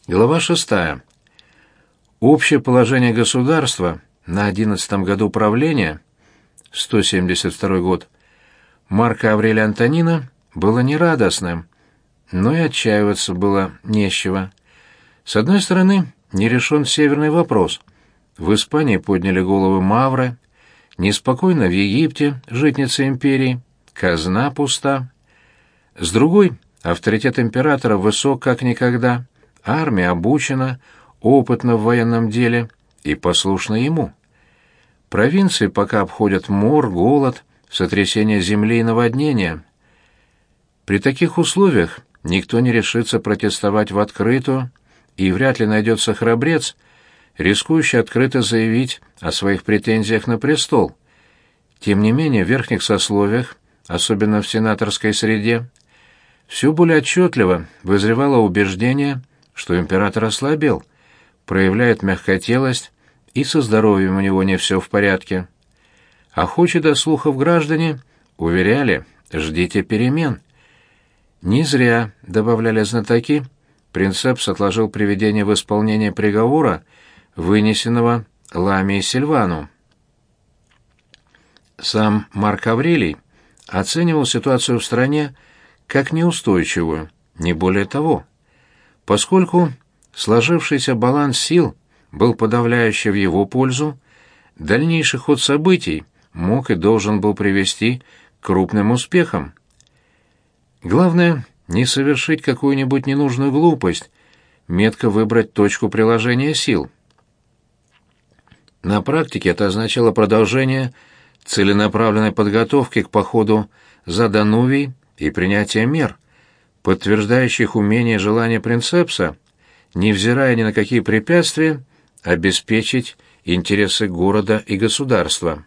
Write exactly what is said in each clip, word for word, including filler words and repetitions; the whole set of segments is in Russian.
Глава шестая. Общее положение государства на одиннадцатом году правления, сто семьдесят второй год, Марка Аврелия Антонина было нерадостным, но и отчаиваться было не с чего. С одной стороны, не решен северный вопрос. В Испании подняли головы мавры, неспокойно в Египте, житница империи, казна пуста. С другой, авторитет императора высок как никогда, армия обучена, опытна в военном деле и послушна ему. Провинции пока обходят мор, голод, сотрясение земли и наводнения. При таких условиях никто не решится протестовать в открытую, и вряд ли найдется храбрец, рискующий открыто заявить о своих претензиях на престол. Тем не менее, в верхних сословиях, особенно в сенаторской среде, все более отчетливо вызревало убеждение, что император ослабел, проявляет мягкотелость, и со здоровьем у него не все в порядке. Охочие до слухов граждане уверяли: ждите перемен. Не зря, добавляли знатоки, принцепс отложил приведение в исполнение приговора, вынесенного Ламии Сильвану. Сам Марк Аврелий оценивал ситуацию в стране как неустойчивую, не более того. Поскольку сложившийся баланс сил был подавляющий в его пользу, дальнейший ход событий мог и должен был привести к крупным успехам. Главное — не совершить какую-нибудь ненужную глупость, метко выбрать точку приложения сил. На практике это означало продолжение целенаправленной подготовки к походу за Данувий и принятие мер, подтверждающих умение и желание принцепса, невзирая ни на какие препятствия, обеспечить интересы города и государства.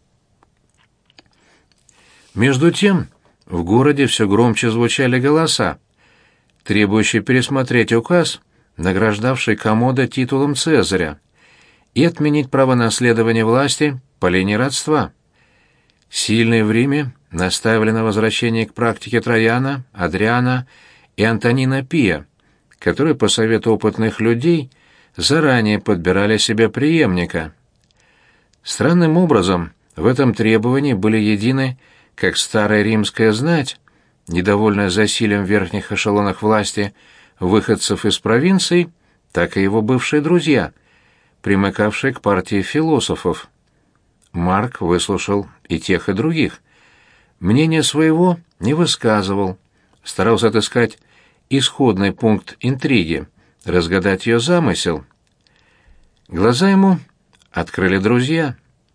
Между тем, в городе все громче звучали голоса, требующие пересмотреть указ, награждавший Коммода титулом Цезаря, и отменить право наследования власти по линии родства. Сильные в Риме настаивали на возвращении к практике Трояна, Адриана и Антонина Пия, которые, по совету опытных людей, заранее подбирали себе преемника. Странным образом в этом требовании были едины как старая римская знать, недовольная засилием в верхних эшелонах власти выходцев из провинций, так и его бывшие друзья, примыкавшие к партии философов. Марк выслушал и тех, и других. Мнение своего не высказывал, старался отыскать исходный пункт интриги, разгадать ее замысел. Глаза ему открыли друзья.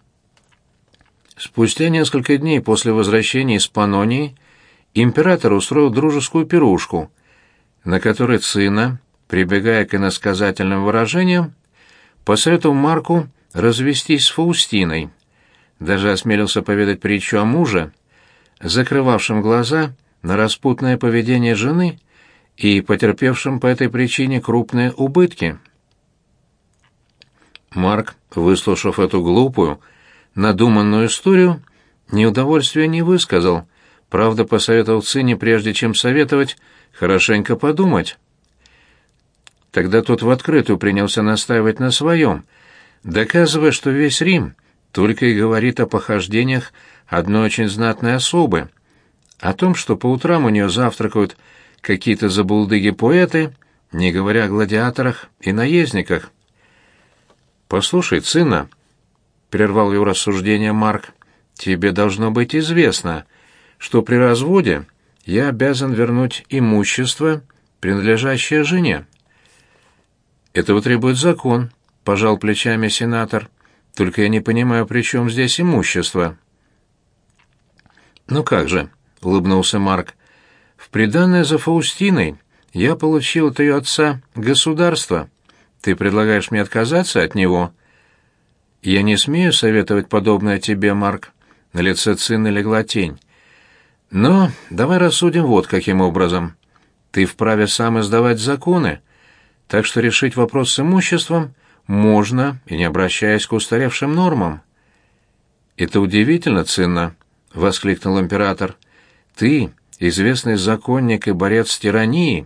Спустя несколько дней после возвращения из Панонии император устроил дружескую пирушку, на которой Цинна, прибегая к иносказательным выражениям, посоветовал Марку развестись с Фаустиной, даже осмелился поведать притчу о муже, закрывавшем глаза на распутное поведение жены и потерпевшем по этой причине крупные убытки. Марк, выслушав эту глупую, надуманную историю, неудовольствия не высказал, правда, посоветовал Цинне, прежде чем советовать, хорошенько подумать. Тогда тот в открытую принялся настаивать на своем, доказывая, что весь Рим только и говорит о похождениях одной очень знатной особы, о том, что по утрам у нее завтракают какие-то забулдыги-поэты, не говоря о гладиаторах и наездниках. «Послушай, Цинна», — прервал его рассуждение Марк, — «тебе должно быть известно, что при разводе я обязан вернуть имущество, принадлежащее жене». «Этого требует закон», — пожал плечами сенатор. «Только я не понимаю, при чем здесь имущество». «Ну как же», — улыбнулся Марк, — «в приданое за Фаустиной я получил от ее отца государство. Ты предлагаешь мне отказаться от него?» «Я не смею советовать подобное тебе, Марк». На лице Цинны легла тень. «Но давай рассудим вот каким образом. Ты вправе сам издавать законы, так что решить вопрос с имуществом можно, и не обращаясь к устаревшим нормам». «Это удивительно, Цинна», — воскликнул император. «Ты, известный законник и борец с тиранией,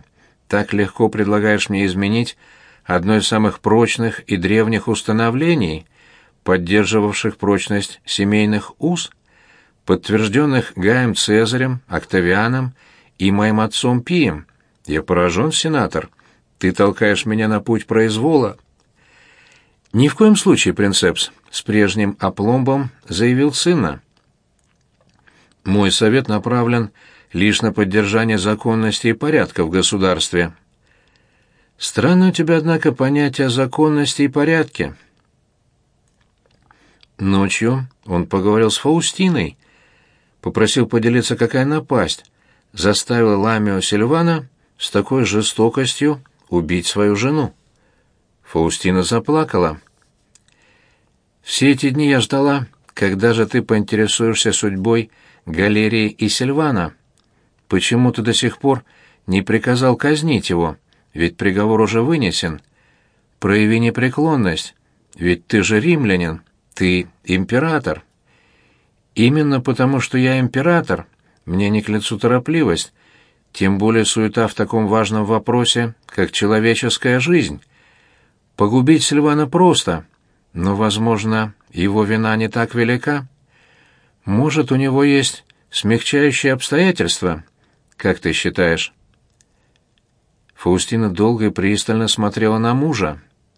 так легко предлагаешь мне изменить одно из самых прочных и древних установлений, поддерживавших прочность семейных уз, подтвержденных Гаем Цезарем, Октавианом и моим отцом Пием. Я поражен, сенатор. Ты толкаешь меня на путь произвола». «Ни в коем случае, принцепс», — с прежним опломбом заявил Цинна. «Мой совет направлен лишь на поддержание законности и порядка в государстве». «Странно у тебя, однако, понятие о законности и порядке». Ночью он поговорил с Фаустиной, попросил поделиться, какая напасть заставила Ламио Сильвана с такой жестокостью убить свою жену. Фаустина заплакала. «Все эти дни я ждала, когда же ты поинтересуешься судьбой Галерии и Сильвана. Почему ты до сих пор не приказал казнить его, ведь приговор уже вынесен? Прояви непреклонность, ведь ты же римлянин, ты император». «Именно потому, что я император, мне не к лицу торопливость, тем более суета в таком важном вопросе, как человеческая жизнь. Погубить Сильвана просто, но, возможно, его вина не так велика. Может, у него есть смягчающие обстоятельства, как ты считаешь?» Фаустина долго и пристально смотрела на мужа.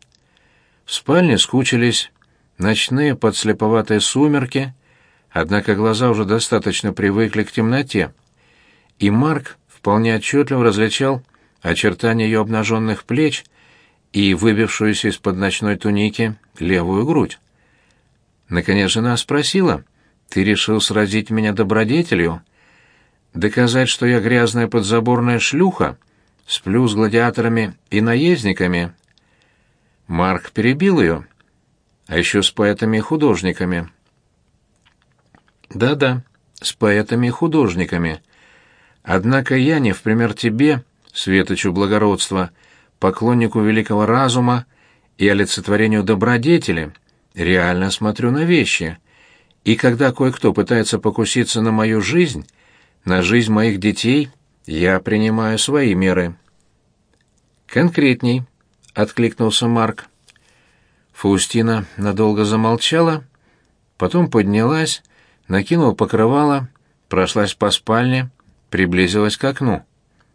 В спальне скучились ночные подслеповатые сумерки, однако глаза уже достаточно привыкли к темноте, и Марк вполне отчетливо различал очертания ее обнаженных плеч и выбившуюся из-под ночной туники левую грудь. Наконец жена спросила: «Ты решил сразить меня добродетелью? Доказать, что я грязная подзаборная шлюха, сплю с гладиаторами и наездниками?» Марк перебил ее. «А еще с поэтами и художниками». «Да-да, с поэтами и художниками. Однако я не в пример тебе, светочу благородства, поклоннику великого разума и олицетворению добродетели, реально смотрю на вещи, и когда кое-кто пытается покуситься на мою жизнь, на жизнь моих детей, я принимаю свои меры». «Конкретней», — откликнулся Марк. Фаустина надолго замолчала, потом поднялась, накинула покрывало, прошлась по спальне, приблизилась к окну.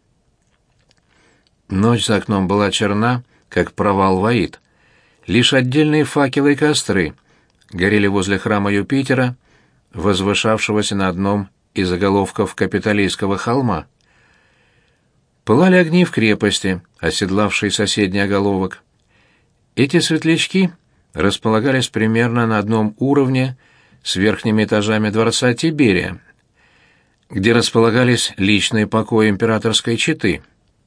Ночь за окном была черна, как провал в Аид. Лишь отдельные факелы и костры горели возле храма Юпитера, возвышавшегося на одном из заголовков Капитолийского холма. Пылали огни в крепости, оседлавшей соседний оголовок. Эти светлячки располагались примерно на одном уровне с верхними этажами дворца Тиберия, где располагались личные покои императорской четы.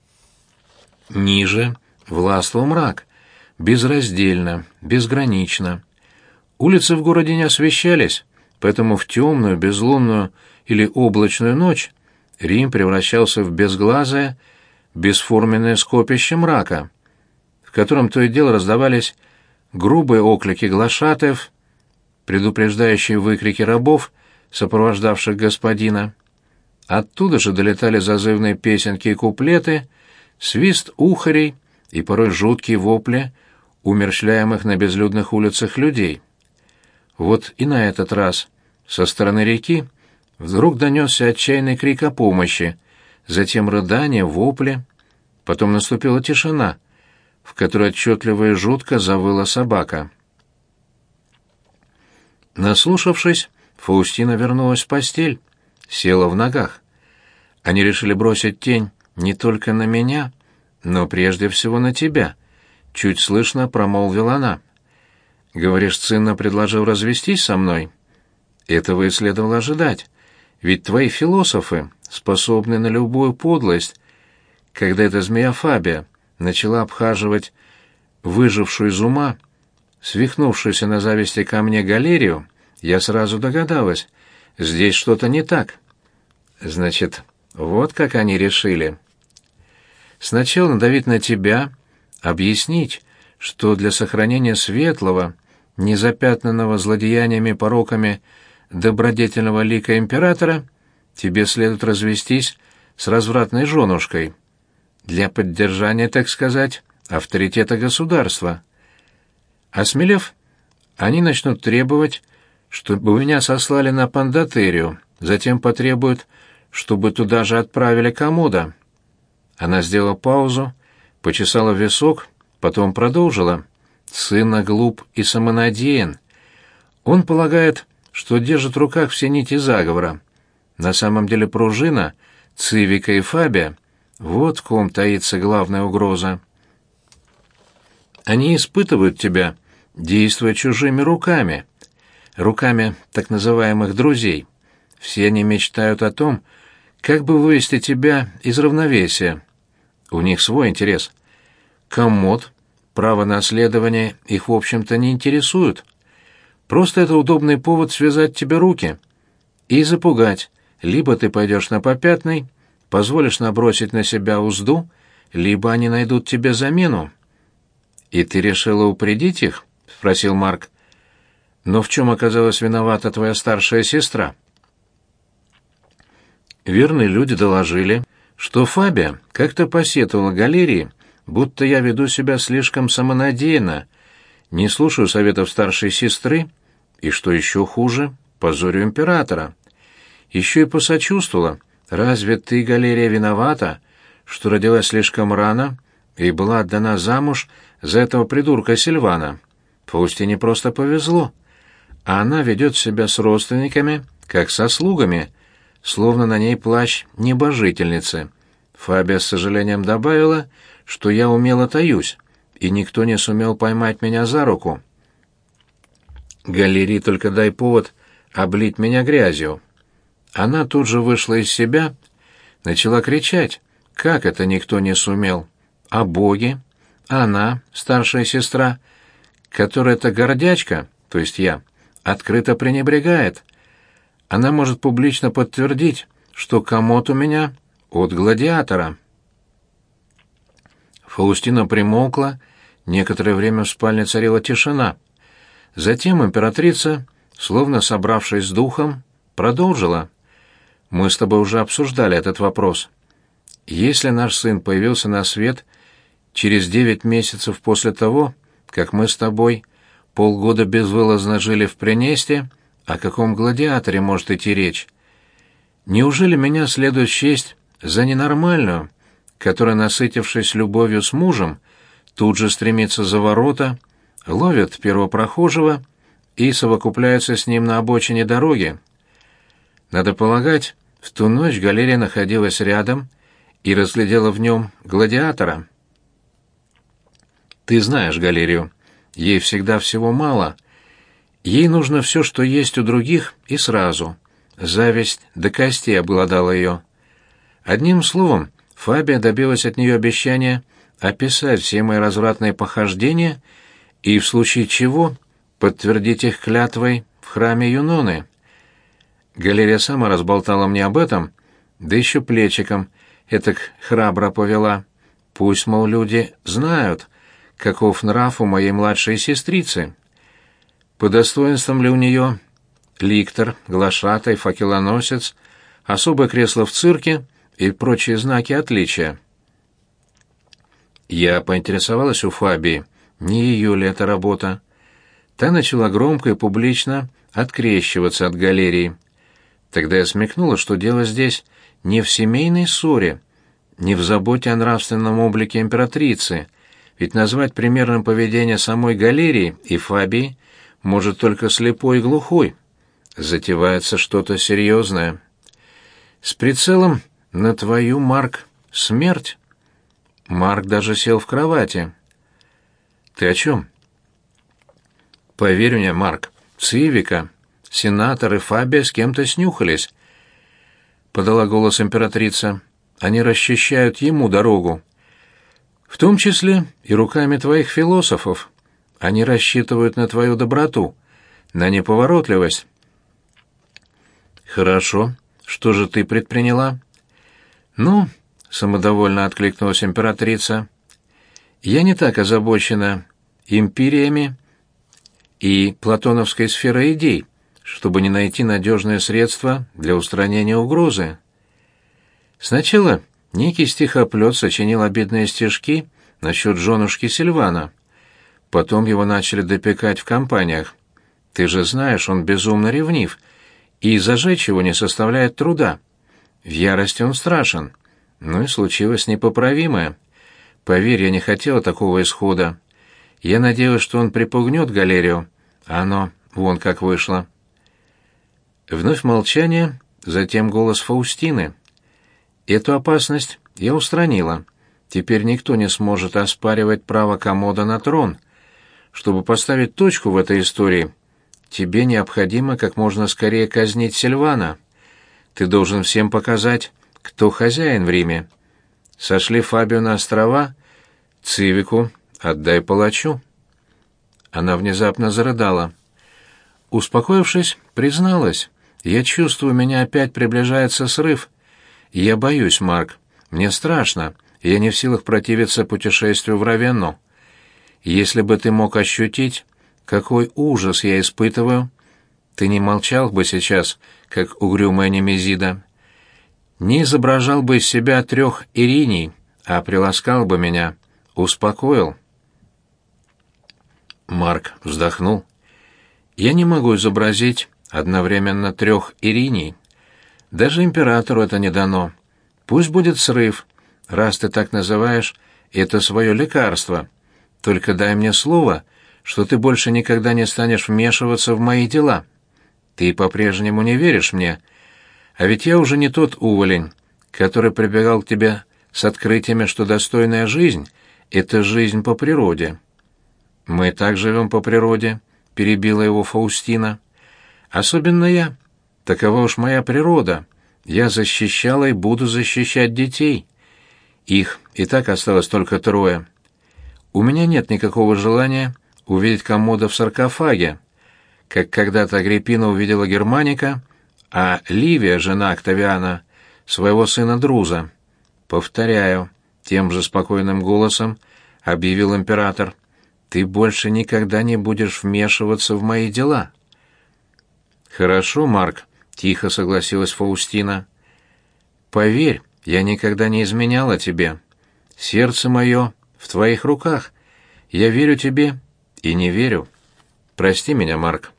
Ниже властвовал мрак, безраздельно, безгранично. Улицы в городе не освещались, поэтому в темную, безлунную или облачную ночь Рим превращался в безглазое, бесформенное скопище мрака, в котором то и дело раздавались грубые оклики глашатаев, предупреждающие выкрики рабов, сопровождавших господина. Оттуда же долетали зазывные песенки и куплеты, свист ухарей и порой жуткие вопли умерщвляемых на безлюдных улицах людей. Вот и на этот раз со стороны реки вдруг донесся отчаянный крик о помощи, затем рыдания, вопли, потом наступила тишина, в которой отчетливо и жутко завыла собака. Наслушавшись, Фаустина вернулась в постель, села в ногах. Они решили бросить тень не только на меня, но прежде всего на тебя, — чуть слышно промолвила она. «Говоришь, Цинна предложил развестись со мной? Этого и следовало ожидать, ведь твои философы способны на любую подлость. Когда эта змея Фабия начала обхаживать выжившую из ума, свихнувшуюся на зависти ко мне Галерию, я сразу догадалась, здесь что-то не так. Значит, вот как они решили. Сначала надавить на тебя, объяснить, что для сохранения светлого, незапятнанного злодеяниями и пороками добродетельного лика императора тебе следует развестись с развратной женушкой. для поддержания, так сказать, авторитета государства. Осмелев, они начнут требовать, чтобы меня сослали на Пандатерию, затем потребуют, чтобы туда же отправили Комода. Она сделала паузу, почесала висок, потом продолжила. Сына глуп и самонадеян. Он полагает, что держит в руках все нити заговора. На самом деле пружина, Цивика и Фабия — вот в ком таится главная угроза. Они испытывают тебя, действуя чужими руками, руками так называемых друзей. Все они мечтают о том, как бы вывести тебя из равновесия. У них свой интерес. Комод, право наследования их, в общем-то, не интересует. Просто это удобный повод связать тебе руки и запугать. Либо ты пойдешь на попятный, позволишь набросить на себя узду, либо они найдут тебе замену. «И ты решила упредить их?» — спросил Марк. «Но в чем оказалась виновата твоя старшая сестра?» Верные люди доложили, что Фабия как-то посетовала Галерии, будто я веду себя слишком самонадеянно, не слушаю советов старшей сестры, и, что еще хуже, позорю императора. Еще и посочувствовала. Разве ты, Галерия, виновата, что родилась слишком рано и была отдана замуж за этого придурка Сильвана? Фаустине просто повезло. А она ведет себя с родственниками, как со слугами, словно на ней плащ небожительницы. Фабия с сожалением добавила, что я умело таюсь, и никто не сумел поймать меня за руку. Галерии только дай повод облить меня грязью. Она тут же вышла из себя, начала кричать, как это никто не сумел. А боги? Она, старшая сестра, которая-то гордячка, то есть я, открыто пренебрегает. Она может публично подтвердить, что комод у меня от гладиатора. Фаустина примолкла, некоторое время в спальне царила тишина. Затем императрица, словно собравшись с духом, продолжила. «Мы с тобой уже обсуждали этот вопрос. Если наш сын появился на свет через девять месяцев после того, как мы с тобой полгода безвылазно жили в Пренесте, о каком гладиаторе может идти речь? Неужели меня следует счесть за ненормальную, которая, насытившись любовью с мужем, тут же стремится за ворота, ловит первого прохожего и совокупляется с ним на обочине дороги? Надо полагать, в ту ночь Галерия находилась рядом и разглядела в нем гладиатора. Ты знаешь Галерию. Ей всегда всего мало. Ей нужно все, что есть у других, и сразу. Зависть до костей обглодала ее. Одним словом, Фабия добилась от нее обещания описать все мои развратные похождения и, в случае чего, подтвердить их клятвой в храме Юноны. Галерия сама разболтала мне об этом, да еще плечиком этак храбро повела. Пусть, мол, люди знают, каков нрав у моей младшей сестрицы. По достоинствам ли у нее ликтор, глашатай, факелоносец, особое кресло в цирке и прочие знаки отличия? Я поинтересовалась у Фабии, не ее ли это работа. Та начала громко и публично открещиваться от Галерии. Тогда я смекнула, что дело здесь не в семейной ссоре, не в заботе о нравственном облике императрицы, ведь назвать примерным поведение самой Галерии и Фабии может только слепой и глухой. Затевается что-то серьезное. С прицелом на твою, Марк, смерть. Марк даже сел в кровати. Ты о чем? Поверь мне, Марк, Цивика, сенатор и Фабия с кем-то снюхались, подала голос императрица. Они расчищают ему дорогу. В том числе и руками твоих философов. Они рассчитывают на твою доброту, на неповоротливость. Хорошо. Что же ты предприняла? Ну, самодовольно откликнулась императрица. Я не так озабочена империями и платоновской сферой идей, чтобы не найти надежное средство для устранения угрозы. Сначала Некий стихоплет сочинил обидные стишки насчет женушки Сильвана. Потом его начали допекать в компаниях. Ты же знаешь, он безумно ревнив, и зажечь его не составляет труда. В ярости он страшен. Ну и случилось непоправимое. Поверь, я не хотела такого исхода. Я надеялась, что он припугнет Галерию, а оно вон как вышло. Вновь молчание, затем голос Фаустины. Эту опасность я устранила. Теперь никто не сможет оспаривать право Комода на трон. Чтобы поставить точку в этой истории, тебе необходимо как можно скорее казнить Сильвана. Ты должен всем показать, кто хозяин в Риме. Сошли Фабио на острова, Цивику отдай палачу». Она внезапно зарыдала. Успокоившись, призналась: «Я чувствую, меня опять приближается срыв. Я боюсь, Марк. Мне страшно, и я не в силах противиться путешествию в Равенну. Если бы ты мог ощутить, какой ужас я испытываю, ты не молчал бы сейчас, как угрюмая Немезида. Не изображал бы из себя трех Ириней, а приласкал бы меня, успокоил». Марк вздохнул. «Я не могу изобразить одновременно трех Ириней. Даже императору это не дано. Пусть будет срыв, раз ты так называешь это свое лекарство. Только дай мне слово, что ты больше никогда не станешь вмешиваться в мои дела. Ты по-прежнему не веришь мне, а ведь я уже не тот уволень, который прибегал к тебе с открытиями, что достойная жизнь — это жизнь по природе». «Мы так живем по природе», — перебила его Фаустина. «Особенно я. Такова уж моя природа. Я защищала и буду защищать детей. Их и так осталось только трое. У меня нет никакого желания увидеть Комода в саркофаге, как когда-то Агриппина увидела Германика, а Ливия, жена Октавиана, своего сына Друза. Повторяю», — тем же спокойным голосом объявил император, — «ты больше никогда не будешь вмешиваться в мои дела». «Хорошо, Марк», — тихо согласилась Фаустина. «Поверь, я никогда не изменяла тебе. Сердце мое в твоих руках. Я верю тебе и не верю. Прости меня, Марк».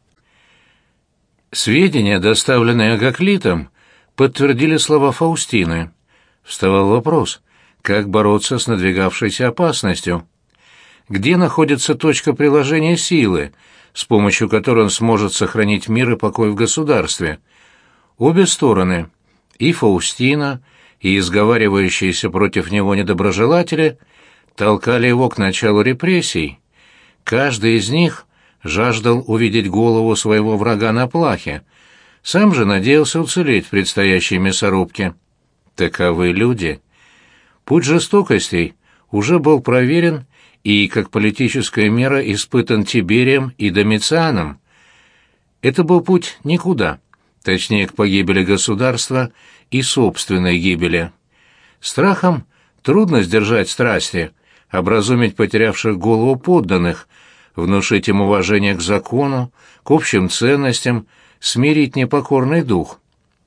Сведения, доставленные Агаклитом, подтвердили слова Фаустины. Вставал вопрос, как бороться с надвигавшейся опасностью. Где находится точка приложения силы, с помощью которой он сможет сохранить мир и покой в государстве? Обе стороны, и Фаустина, и изговаривающиеся против него недоброжелатели, толкали его к началу репрессий. Каждый из них жаждал увидеть голову своего врага на плахе, сам же надеялся уцелеть в предстоящей мясорубке. Таковы люди. Путь жестокостей уже был проверен и как политическая мера испытан Тиберием и Домицианом. Это был путь никуда, точнее, к погибели государства и собственной гибели. Страхом трудно сдержать страсти, образумить потерявших голову подданных, внушить им уважение к закону, к общим ценностям, смирить непокорный дух.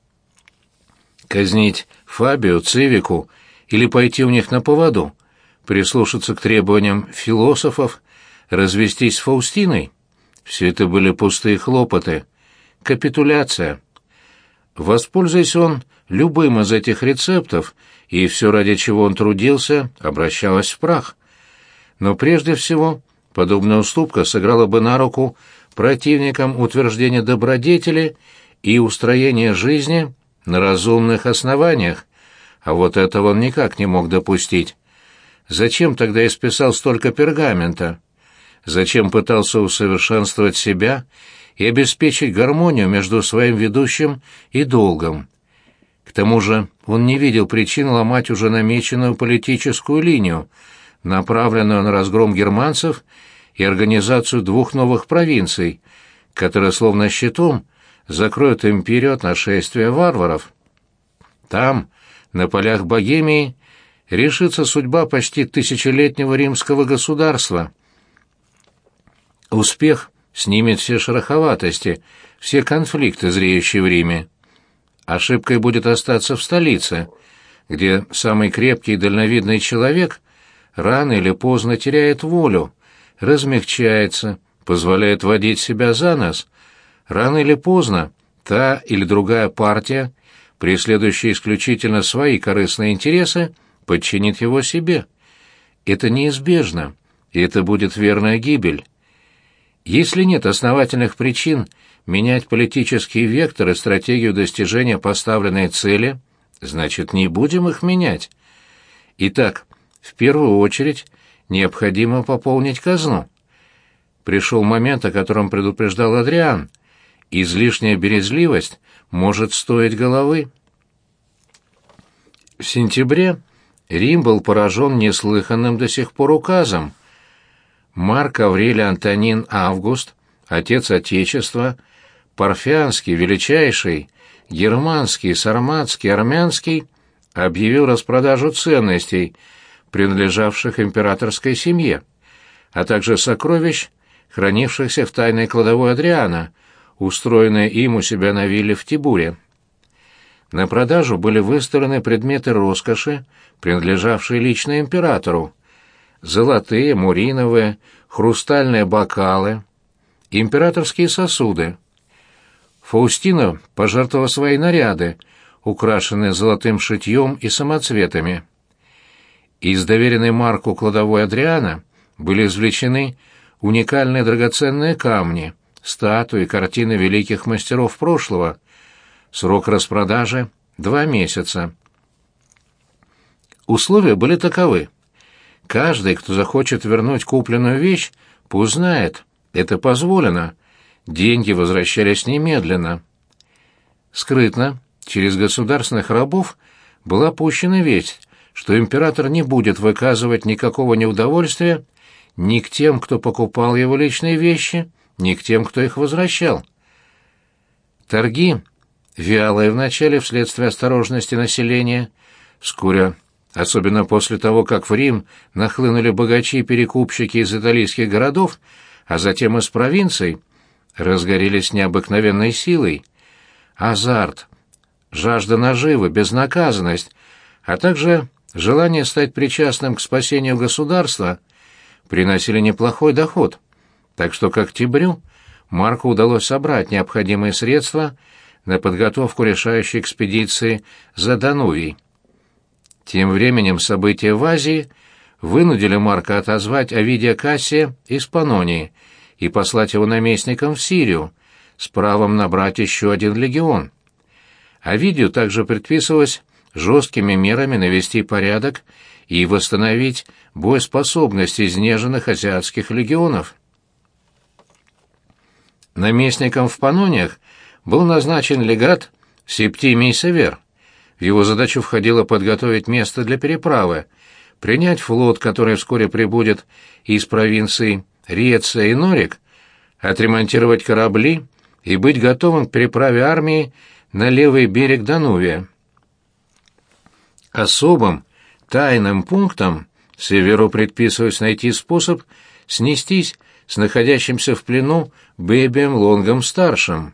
Казнить Фабио, Цивику или пойти у них на поводу, прислушаться к требованиям философов, развестись с Фаустиной — все это были пустые хлопоты, капитуляция. Воспользуясь он любым из этих рецептов, и все, ради чего он трудился, обращалось в прах. Но прежде всего подобная уступка сыграла бы на руку противникам утверждения добродетели и устроения жизни на разумных основаниях, а вот этого он никак не мог допустить. Зачем тогда исписал столько пергамента? Зачем пытался усовершенствовать себя и обеспечить гармонию между своим ведущим и долгом? К тому же он не видел причин ломать уже намеченную политическую линию, направленную на разгром германцев и организацию двух новых провинций, которые словно щитом закроют империю от нашествия варваров. Там, на полях Богемии, решится судьба почти тысячелетнего римского государства. Успех снимет все шероховатости, все конфликты, зреющие в Риме. Ошибкой будет остаться в столице, где самый крепкий и дальновидный человек рано или поздно теряет волю, размягчается, позволяет водить себя за нос. Рано или поздно та или другая партия, преследующая исключительно свои корыстные интересы, подчинит его себе. Это неизбежно, и это будет верная гибель. Если нет основательных причин менять политический вектор и стратегию достижения поставленной цели, значит, не будем их менять. Итак, в первую очередь необходимо пополнить казну. Пришел момент, о котором предупреждал Адриан. Излишняя бережливость может стоить головы. В сентябре Рим был поражен неслыханным до сих пор указом. Марк Аврелий Антонин Август, отец Отечества, Парфянский, Величайший, Германский, Сарматский, Армянский, объявил распродажу ценностей, принадлежавших императорской семье, а также сокровищ, хранившихся в тайной кладовой Адриана, устроенной им у себя на вилле в Тибуре. На продажу были выставлены предметы роскоши, принадлежавшие лично императору: золотые, муриновые, хрустальные бокалы, императорские сосуды. Фаустина пожертвовала свои наряды, украшенные золотым шитьем и самоцветами. Из доверенной Марку кладовой Адриана были извлечены уникальные драгоценные камни, статуи, картины великих мастеров прошлого. Срок распродажи — два месяца. Условия были таковы. Каждый, кто захочет вернуть купленную вещь, пусть знает, это позволено. Деньги возвращались немедленно. Скрытно, через государственных рабов, была пущена весть, что император не будет выказывать никакого неудовольствия ни к тем, кто покупал его личные вещи, ни к тем, кто их возвращал. Торги, вялые вначале вследствие осторожности населения, вскоре, особенно после того, как в Рим нахлынули богачи-перекупщики из итальянских городов, а затем из провинций, разгорелись необыкновенной силой. Азарт, жажда наживы, безнаказанность, а также желание стать причастным к спасению государства приносили неплохой доход, так что к октябрю Марку удалось собрать необходимые средства на подготовку решающей экспедиции за Данувий. Тем временем события в Азии вынудили Марка отозвать Овидия Кассия из Панонии и послать его наместником в Сирию с правом набрать еще один легион. Овидию также предписывалось жесткими мерами навести порядок и восстановить боеспособность изнеженных азиатских легионов. Наместником в Панониях был назначен легат Септимий Север. В его задачу входило подготовить место для переправы, принять флот, который вскоре прибудет из провинций Риеция и Норик, отремонтировать корабли и быть готовым к переправе армии на левый берег Данувия. Особым, тайным пунктом Северу предписывалось найти способ снестись с находящимся в плену Бебием Лонгом-старшим.